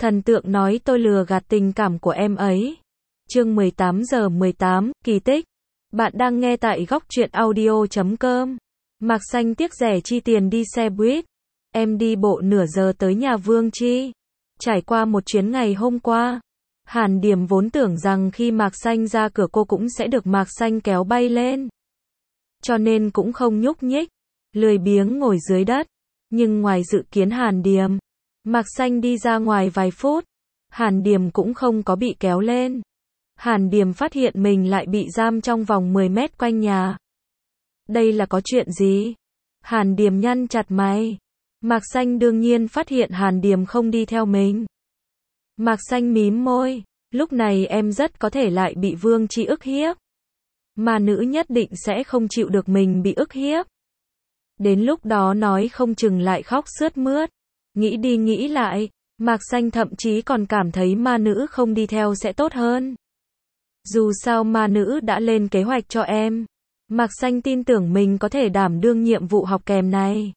Thần tượng nói tôi lừa gạt tình cảm của em ấy. Chương 18 giờ 18, kỳ tích. Bạn đang nghe tại góc truyện audio.com. Mạc Xanh tiếc rẻ chi tiền đi xe buýt. Em đi bộ nửa giờ tới nhà Vương Chi. Trải qua một chuyến ngày hôm qua, Hàn Điềm vốn tưởng rằng khi Mạc Xanh ra cửa cô cũng sẽ được Mạc Xanh kéo bay lên. Cho nên cũng không nhúc nhích, lười biếng ngồi dưới đất. Nhưng ngoài dự kiến Hàn Điềm, Mạc Xanh đi ra ngoài vài phút, Hàn Điềm cũng không có bị kéo lên. Hàn Điềm phát hiện mình lại bị giam trong vòng 10 mét quanh nhà. Đây là có chuyện gì? Hàn Điềm nhăn chặt mày. Mạc Xanh đương nhiên phát hiện Hàn Điềm không đi theo mình. Mạc Xanh mím môi, lúc này em rất có thể lại bị Vương Chi ức hiếp. Mà nữ nhất định sẽ không chịu được mình bị ức hiếp. Đến lúc đó nói không chừng lại khóc sướt mướt. Nghĩ đi nghĩ lại, Mạc Xanh thậm chí còn cảm thấy ma nữ không đi theo sẽ tốt hơn. Dù sao ma nữ đã lên kế hoạch cho em. Mạc Xanh tin tưởng mình có thể đảm đương nhiệm vụ học kèm này.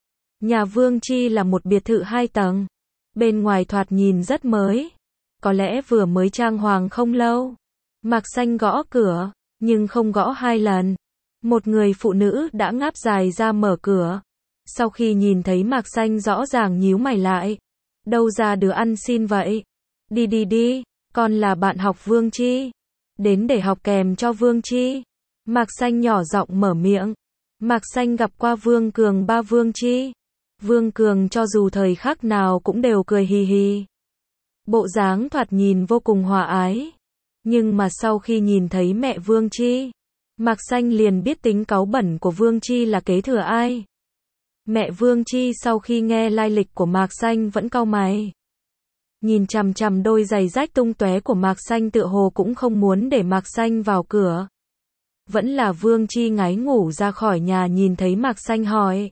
Nhà Vương Chi là một biệt thự 2 tầng. Bên ngoài thoạt nhìn rất mới. Có lẽ vừa mới trang hoàng không lâu. Mạc Xanh gõ cửa, nhưng không gõ 2 lần. Một người phụ nữ đã ngáp dài ra mở cửa. Sau khi nhìn thấy Mạc Xanh rõ ràng nhíu mày lại. Đâu ra đứa ăn xin vậy? Đi đi đi, con là bạn học Vương Chi. Đến để học kèm cho Vương Chi. Mạc Xanh nhỏ giọng mở miệng. Mạc Xanh gặp qua Vương Cường ba Vương Chi. Vương Cường cho dù thời khắc nào cũng đều cười hì hì. Bộ dáng thoạt nhìn vô cùng hòa ái. Nhưng mà sau khi nhìn thấy mẹ Vương Chi, Mạc Xanh liền biết tính cáu bẩn của Vương Chi là kế thừa ai. Mẹ Vương Chi sau khi nghe lai lịch của Mạc Xanh vẫn cau mày. Nhìn chằm chằm đôi giày rách tung tóe của Mạc Xanh tựa hồ cũng không muốn để Mạc Xanh vào cửa. Vẫn là Vương Chi ngái ngủ ra khỏi nhà nhìn thấy Mạc Xanh hỏi.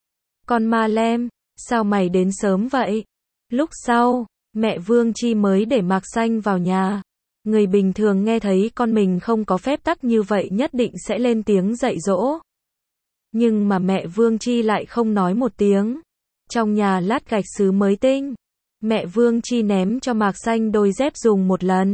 Con ma lem, sao mày đến sớm vậy? Lúc sau, mẹ Vương Chi mới để Mạc Xanh vào nhà. Người bình thường nghe thấy con mình không có phép tắc như vậy nhất định sẽ lên tiếng dạy dỗ. Nhưng mà mẹ Vương Chi lại không nói một tiếng. Trong nhà lát gạch sứ mới tinh. Mẹ Vương Chi ném cho Mạc Xanh đôi dép dùng một lần.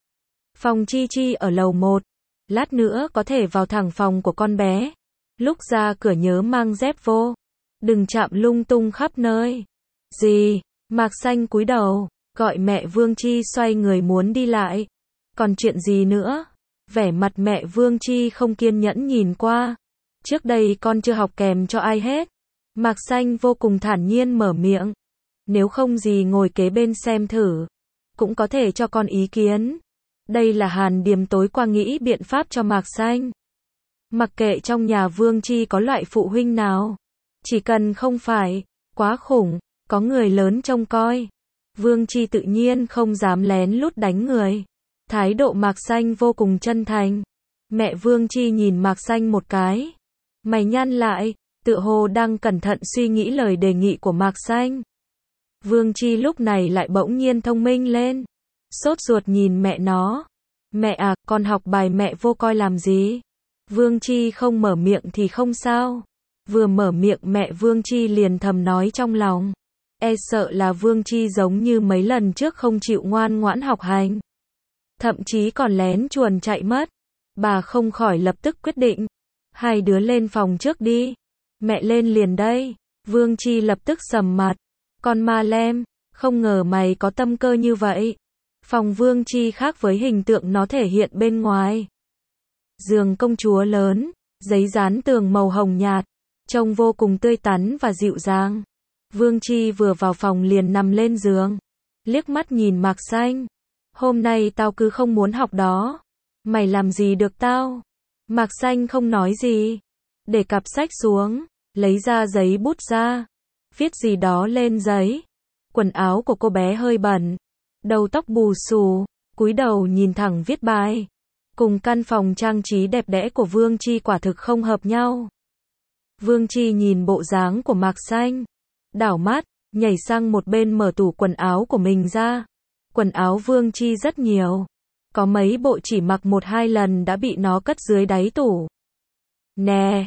Phòng Chi Chi ở lầu 1. Lát nữa có thể vào thẳng phòng của con bé. Lúc ra cửa nhớ mang dép vô. Đừng chạm lung tung khắp nơi. Gì? Mạc Xanh cúi đầu, gọi mẹ Vương Chi xoay người muốn đi lại. Còn chuyện gì nữa? Vẻ mặt mẹ Vương Chi không kiên nhẫn nhìn qua. Trước đây con chưa học kèm cho ai hết. Mạc Xanh vô cùng thản nhiên mở miệng. Nếu không gì ngồi kế bên xem thử. Cũng có thể cho con ý kiến. Đây là Hàn Điềm tối qua nghĩ biện pháp cho Mạc Xanh. Mặc kệ trong nhà Vương Chi có loại phụ huynh nào. Chỉ cần không phải quá khủng, có người lớn trông coi. Vương Chi tự nhiên không dám lén lút đánh người. Thái độ Mạc Xanh vô cùng chân thành. Mẹ Vương Chi nhìn Mạc Xanh một cái. Mày nhăn lại, tựa hồ đang cẩn thận suy nghĩ lời đề nghị của Mạc Xanh. Vương Chi lúc này lại bỗng nhiên thông minh lên. Sốt ruột nhìn mẹ nó. Mẹ à, con học bài mẹ vô coi làm gì? Vương Chi không mở miệng thì không sao. Vừa mở miệng mẹ Vương Chi liền thầm nói trong lòng. E sợ là Vương Chi giống như mấy lần trước không chịu ngoan ngoãn học hành. Thậm chí còn lén chuồn chạy mất. Bà không khỏi lập tức quyết định. Hai đứa lên phòng trước đi. Mẹ lên liền đây. Vương Chi lập tức sầm mặt. Con ma lem, không ngờ mày có tâm cơ như vậy. Phòng Vương Chi khác với hình tượng nó thể hiện bên ngoài. Giường công chúa lớn, giấy dán tường màu hồng nhạt, trông vô cùng tươi tắn và dịu dàng. Vương Chi vừa vào phòng liền nằm lên giường, liếc mắt nhìn Mạc Xanh. Hôm nay tao cứ không muốn học đó. Mày làm gì được tao? Mạc Xanh không nói gì. Để cặp sách xuống, lấy ra giấy bút ra. Viết gì đó lên giấy. Quần áo của cô bé hơi bẩn. Đầu tóc bù xù, cúi đầu nhìn thẳng viết bài. Cùng căn phòng trang trí đẹp đẽ của Vương Chi quả thực không hợp nhau. Vương Chi nhìn bộ dáng của Mạc Xanh. Đảo mắt, nhảy sang một bên mở tủ quần áo của mình ra. Quần áo Vương Chi rất nhiều. Có mấy bộ chỉ mặc 1-2 lần đã bị nó cất dưới đáy tủ. Nè,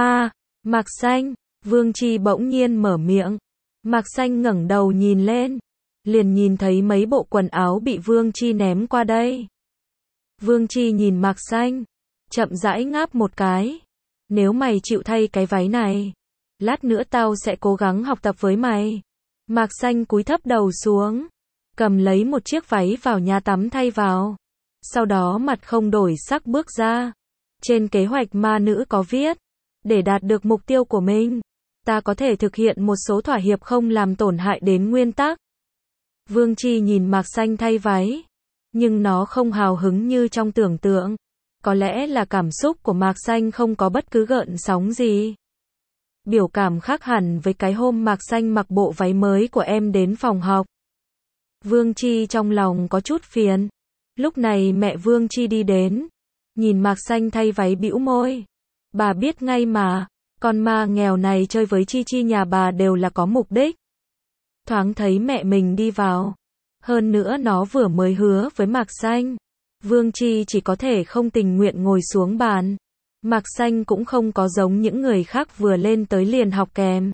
Mạc Xanh, Vương Chi bỗng nhiên mở miệng. Mạc Xanh ngẩng đầu nhìn lên. liền nhìn thấy mấy bộ quần áo bị Vương Chi ném qua đây. Vương Chi nhìn Mạc Xanh, chậm rãi ngáp một cái. Nếu mày chịu thay cái váy này, lát nữa tao sẽ cố gắng học tập với mày. Mạc Xanh cúi thấp đầu xuống, cầm lấy một chiếc váy vào nhà tắm thay vào. Sau đó mặt không đổi sắc bước ra. Trên kế hoạch ma nữ có viết, để đạt được mục tiêu của mình, ta có thể thực hiện một số thỏa hiệp không làm tổn hại đến nguyên tắc. Vương Chi nhìn Mạc Xanh thay váy, nhưng nó không hào hứng như trong tưởng tượng. Có lẽ là cảm xúc của Mạc Xanh không có bất cứ gợn sóng gì. Biểu cảm khác hẳn với cái hôm Mạc Xanh mặc bộ váy mới của em đến phòng học. Vương Chi trong lòng có chút phiền. Lúc này mẹ Vương Chi đi đến, nhìn Mạc Xanh thay váy bĩu môi. Bà biết ngay mà, con ma nghèo này chơi với Chi Chi nhà bà đều là có mục đích. Thoáng thấy mẹ mình đi vào, hơn nữa nó vừa mới hứa với Mạc Xanh. Vương Chi chỉ có thể không tình nguyện ngồi xuống bàn. Mạc Xanh cũng không có giống những người khác vừa lên tới liền học kèm.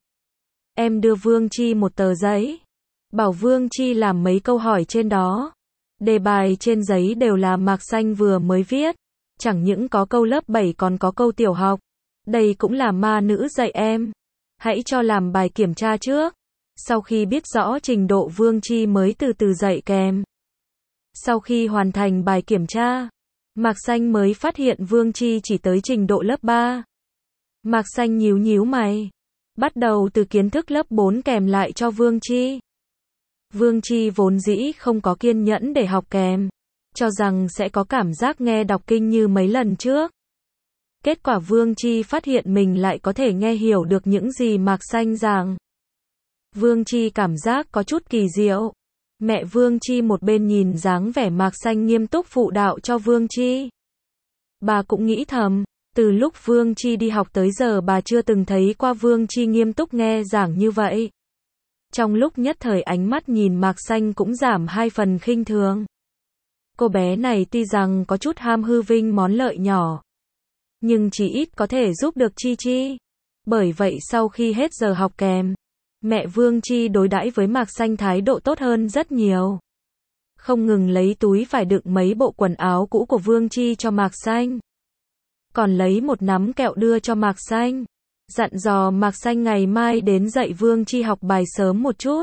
Em đưa Vương Chi một tờ giấy, bảo Vương Chi làm mấy câu hỏi trên đó. Đề bài trên giấy đều là Mạc Xanh vừa mới viết. Chẳng những có câu lớp 7 còn có câu tiểu học. Đây cũng là ma nữ dạy em. Hãy cho làm bài kiểm tra trước. Sau khi biết rõ trình độ Vương Chi mới từ từ dạy kèm. Sau khi hoàn thành bài kiểm tra, Mạc Xanh mới phát hiện Vương Chi chỉ tới trình độ lớp 3. Mạc Xanh nhíu nhíu mày, bắt đầu từ kiến thức lớp 4 kèm lại cho Vương Chi. Vương Chi vốn dĩ không có kiên nhẫn để học kèm, cho rằng sẽ có cảm giác nghe đọc kinh như mấy lần trước. Kết quả Vương Chi phát hiện mình lại có thể nghe hiểu được những gì Mạc Xanh giảng. Vương Chi cảm giác có chút kỳ diệu. Mẹ Vương Chi một bên nhìn dáng vẻ Mạc Xanh nghiêm túc phụ đạo cho Vương Chi. Bà cũng nghĩ thầm, từ lúc Vương Chi đi học tới giờ bà chưa từng thấy qua Vương Chi nghiêm túc nghe giảng như vậy. Trong lúc nhất thời ánh mắt nhìn Mạc Xanh cũng giảm 2 phần khinh thường. Cô bé này tuy rằng có chút ham hư vinh món lợi nhỏ, nhưng chỉ ít có thể giúp được Chi Chi. Bởi vậy sau khi hết giờ học kèm, mẹ Vương Chi đối đãi với Mạc Xanh thái độ tốt hơn rất nhiều. Không ngừng lấy túi vải đựng mấy bộ quần áo cũ của Vương Chi cho Mạc Xanh. Còn lấy một nắm kẹo đưa cho Mạc Xanh. Dặn dò Mạc Xanh ngày mai đến dạy Vương Chi học bài sớm một chút.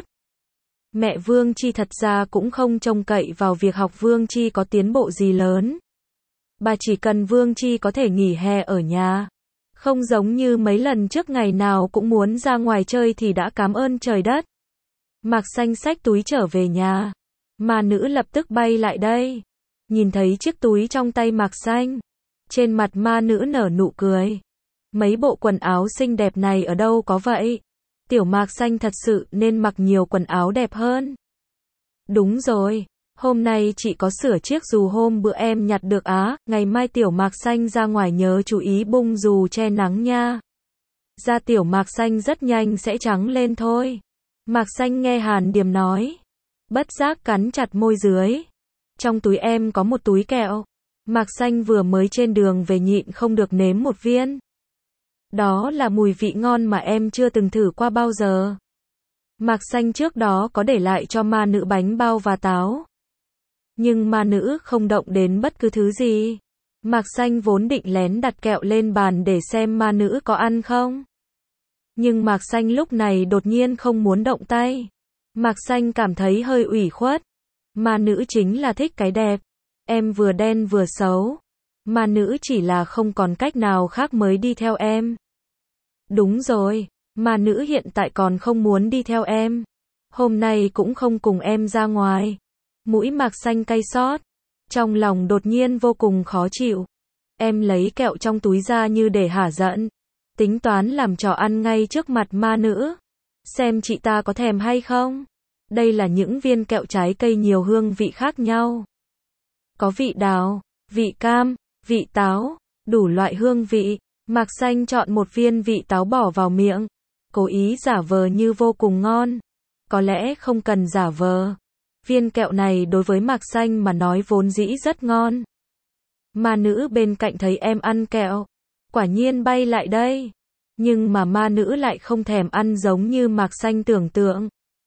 Mẹ Vương Chi thật ra cũng không trông cậy vào việc học Vương Chi có tiến bộ gì lớn. Bà chỉ cần Vương Chi có thể nghỉ hè ở nhà. Không giống như mấy lần trước ngày nào cũng muốn ra ngoài chơi thì đã cảm ơn trời đất. Mạc Xanh xách túi trở về nhà. Ma nữ lập tức bay lại đây. Nhìn thấy chiếc túi trong tay Mạc Xanh. Trên mặt ma nữ nở nụ cười. Mấy bộ quần áo xinh đẹp này ở đâu có vậy? Tiểu Mạc Xanh thật sự nên mặc nhiều quần áo đẹp hơn. Đúng rồi, hôm nay chị có sửa chiếc dù hôm bữa em nhặt được á, ngày mai Tiểu Mạc Xanh ra ngoài nhớ chú ý bung dù che nắng nha. Da Tiểu Mạc Xanh rất nhanh sẽ trắng lên thôi. Mạc Xanh nghe Hàn Điềm nói, bất giác cắn chặt môi dưới. Trong túi em có một túi kẹo. Mạc Xanh vừa mới trên đường về nhịn không được nếm một viên. Đó là mùi vị ngon mà em chưa từng thử qua bao giờ. Mạc Xanh trước đó có để lại cho ma nữ bánh bao và táo. Nhưng ma nữ không động đến bất cứ thứ gì. Mạc Xanh vốn định lén đặt kẹo lên bàn để xem ma nữ có ăn không. Nhưng Mạc Xanh lúc này đột nhiên không muốn động tay. Mạc Xanh cảm thấy hơi ủy khuất. Ma nữ chính là thích cái đẹp. Em vừa đen vừa xấu. Ma nữ chỉ là không còn cách nào khác mới đi theo em. Đúng rồi, ma nữ hiện tại còn không muốn đi theo em. Hôm nay cũng không cùng em ra ngoài. Mũi Mạc Xanh cay xót. Trong lòng đột nhiên vô cùng khó chịu. Em lấy kẹo trong túi ra như để hả giận. Tính toán làm trò ăn ngay trước mặt ma nữ. Xem chị ta có thèm hay không. Đây là những viên kẹo trái cây nhiều hương vị khác nhau. Có vị đào, vị cam, vị táo, đủ loại hương vị. Mạc Xanh chọn một viên vị táo bỏ vào miệng. Cố ý giả vờ như vô cùng ngon. Có lẽ không cần giả vờ. Viên kẹo này đối với Mạc Xanh mà nói vốn dĩ rất ngon. Ma nữ bên cạnh thấy em ăn kẹo. Quả nhiên bay lại đây. Nhưng mà ma nữ lại không thèm ăn giống như Mạc Xanh tưởng tượng.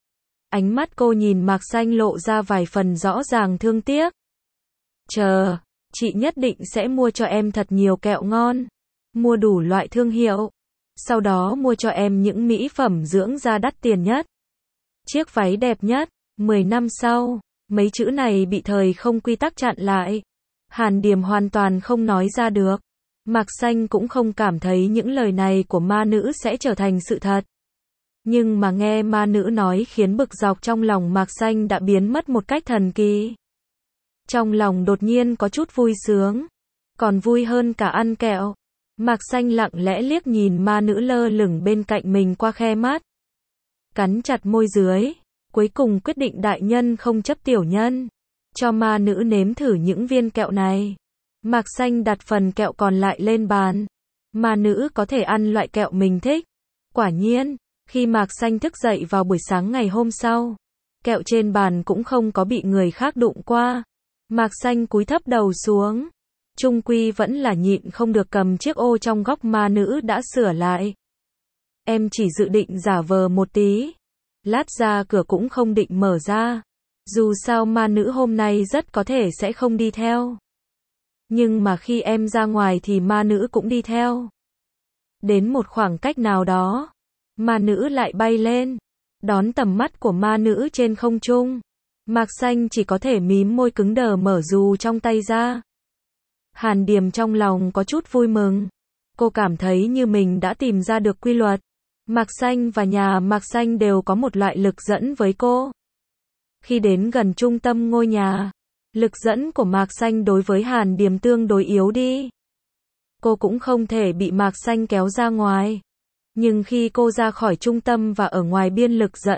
Ánh mắt cô nhìn Mạc Xanh lộ ra vài phần rõ ràng thương tiếc. Chờ, chị nhất định sẽ mua cho em thật nhiều kẹo ngon. Mua đủ loại thương hiệu. Sau đó mua cho em những mỹ phẩm dưỡng da đắt tiền nhất. Chiếc váy đẹp nhất. 10 năm sau, mấy chữ này bị thời không quy tắc chặn lại. Hàn Điềm hoàn toàn không nói ra được. Mạc Xanh cũng không cảm thấy những lời này của ma nữ sẽ trở thành sự thật. Nhưng mà nghe ma nữ nói khiến bực dọc trong lòng Mạc Xanh đã biến mất một cách thần kỳ. Trong lòng đột nhiên có chút vui sướng. Còn vui hơn cả ăn kẹo. Mạc Xanh lặng lẽ liếc nhìn ma nữ lơ lửng bên cạnh mình qua khe mắt. Cắn chặt môi dưới. Cuối cùng quyết định đại nhân không chấp tiểu nhân. Cho ma nữ nếm thử những viên kẹo này. Mạc Xanh đặt phần kẹo còn lại lên bàn. Ma nữ có thể ăn loại kẹo mình thích. Quả nhiên, khi Mạc Xanh thức dậy vào buổi sáng ngày hôm sau, kẹo trên bàn cũng không có bị người khác đụng qua. Mạc Xanh cúi thấp đầu xuống. Chung quy vẫn là nhịn không được cầm chiếc ô trong góc ma nữ đã sửa lại. Em chỉ dự định giả vờ một tí. Lát ra cửa cũng không định mở ra. Dù sao ma nữ hôm nay rất có thể sẽ không đi theo. Nhưng mà khi em ra ngoài thì ma nữ cũng đi theo. Đến một khoảng cách nào đó, ma nữ lại bay lên, đón tầm mắt của ma nữ trên không trung. Mạc Xanh chỉ có thể mím môi cứng đờ mở dù trong tay ra. Hàn Điềm trong lòng có chút vui mừng. Cô cảm thấy như mình đã tìm ra được quy luật. Mạc Xanh và nhà Mạc Xanh đều có một loại lực dẫn với cô. Khi đến gần trung tâm ngôi nhà, lực dẫn của Mạc Xanh đối với Hàn Điềm tương đối yếu đi. Cô cũng không thể bị Mạc Xanh kéo ra ngoài. Nhưng khi cô ra khỏi trung tâm và ở ngoài biên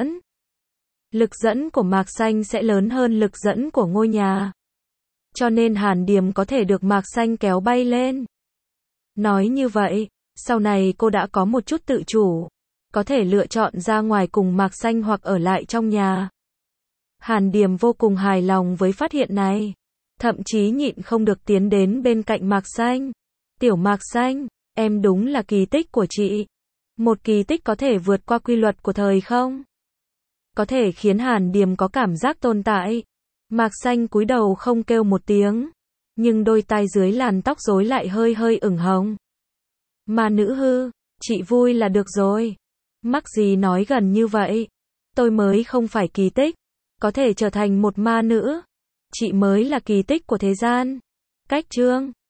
lực dẫn của Mạc Xanh sẽ lớn hơn lực dẫn của ngôi nhà. Cho nên Hàn Điềm có thể được Mạc Xanh kéo bay lên. Nói như vậy, sau này cô đã có một chút tự chủ. Có thể lựa chọn ra ngoài cùng Mạc Xanh hoặc ở lại trong nhà. Hàn Điềm vô cùng hài lòng với phát hiện này. Thậm chí nhịn không được tiến đến bên cạnh Mạc Xanh. Tiểu Mạc Xanh, em đúng là kỳ tích của chị. Một kỳ tích có thể vượt qua quy luật của thời không? Có thể khiến Hàn Điềm có cảm giác tồn tại. Mạc Xanh cúi đầu không kêu một tiếng. Nhưng đôi tai dưới làn tóc rối lại hơi hơi ửng hồng. Ma nữ hư, chị vui là được rồi. Mắc gì nói gần như vậy. Tôi mới không phải kỳ tích. Có thể trở thành một ma nữ. Chị mới là kỳ tích của thế gian. Cách chương